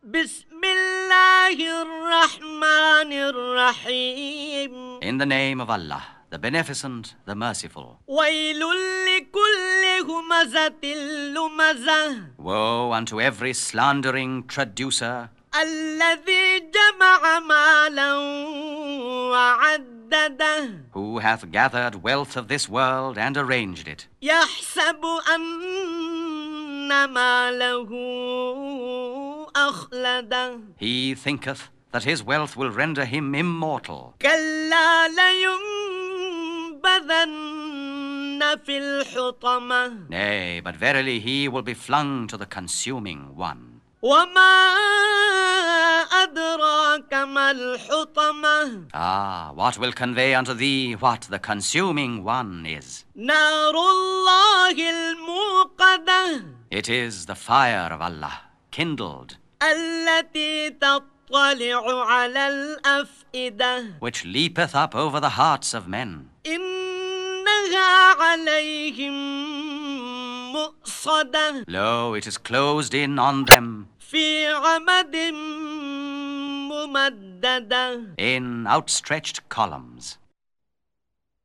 بسم الله الرحمن الرحيم. In the name of Allah, the Beneficent, the Merciful. ويل لكل همزة لمزة. Woe unto every slandering traducer, الذي جمع مالا وعدده. who hath gathered wealth of this world and arranged it. يحسب أن ماله أخلده. He thinketh that his wealth will render him immortal. كلا لينبذن في الحطمة. Nay, but verily he will be flung to the consuming one. وما أدراك ما الحطمة. Ah, what will convey unto thee what the consuming one is? نار الله الموقدة. It is the fire of Allah, kindled, التي تطلع على الأفئدة. which leapeth up over the hearts of men. إنها عليهم مؤصدة. Lo, it is closed in on them في عمد ممددة. in outstretched columns.